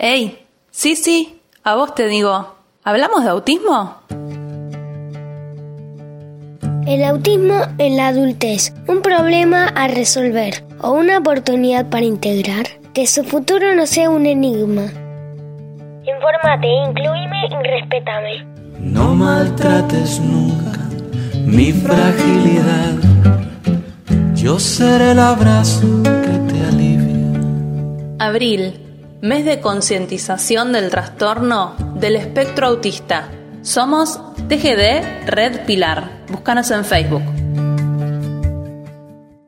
Hey, sí, a vos te digo, ¿hablamos de autismo? El autismo en la adultez, un problema a resolver o una oportunidad para integrar, que su futuro no sea un enigma. Infórmate, incluíme y respétame. No maltrates nunca mi fragilidad, yo seré el abrazo que te alivia. Abril, mes de concientización del trastorno del espectro autista. Somos TGD Red Pilar. Búscanos en Facebook.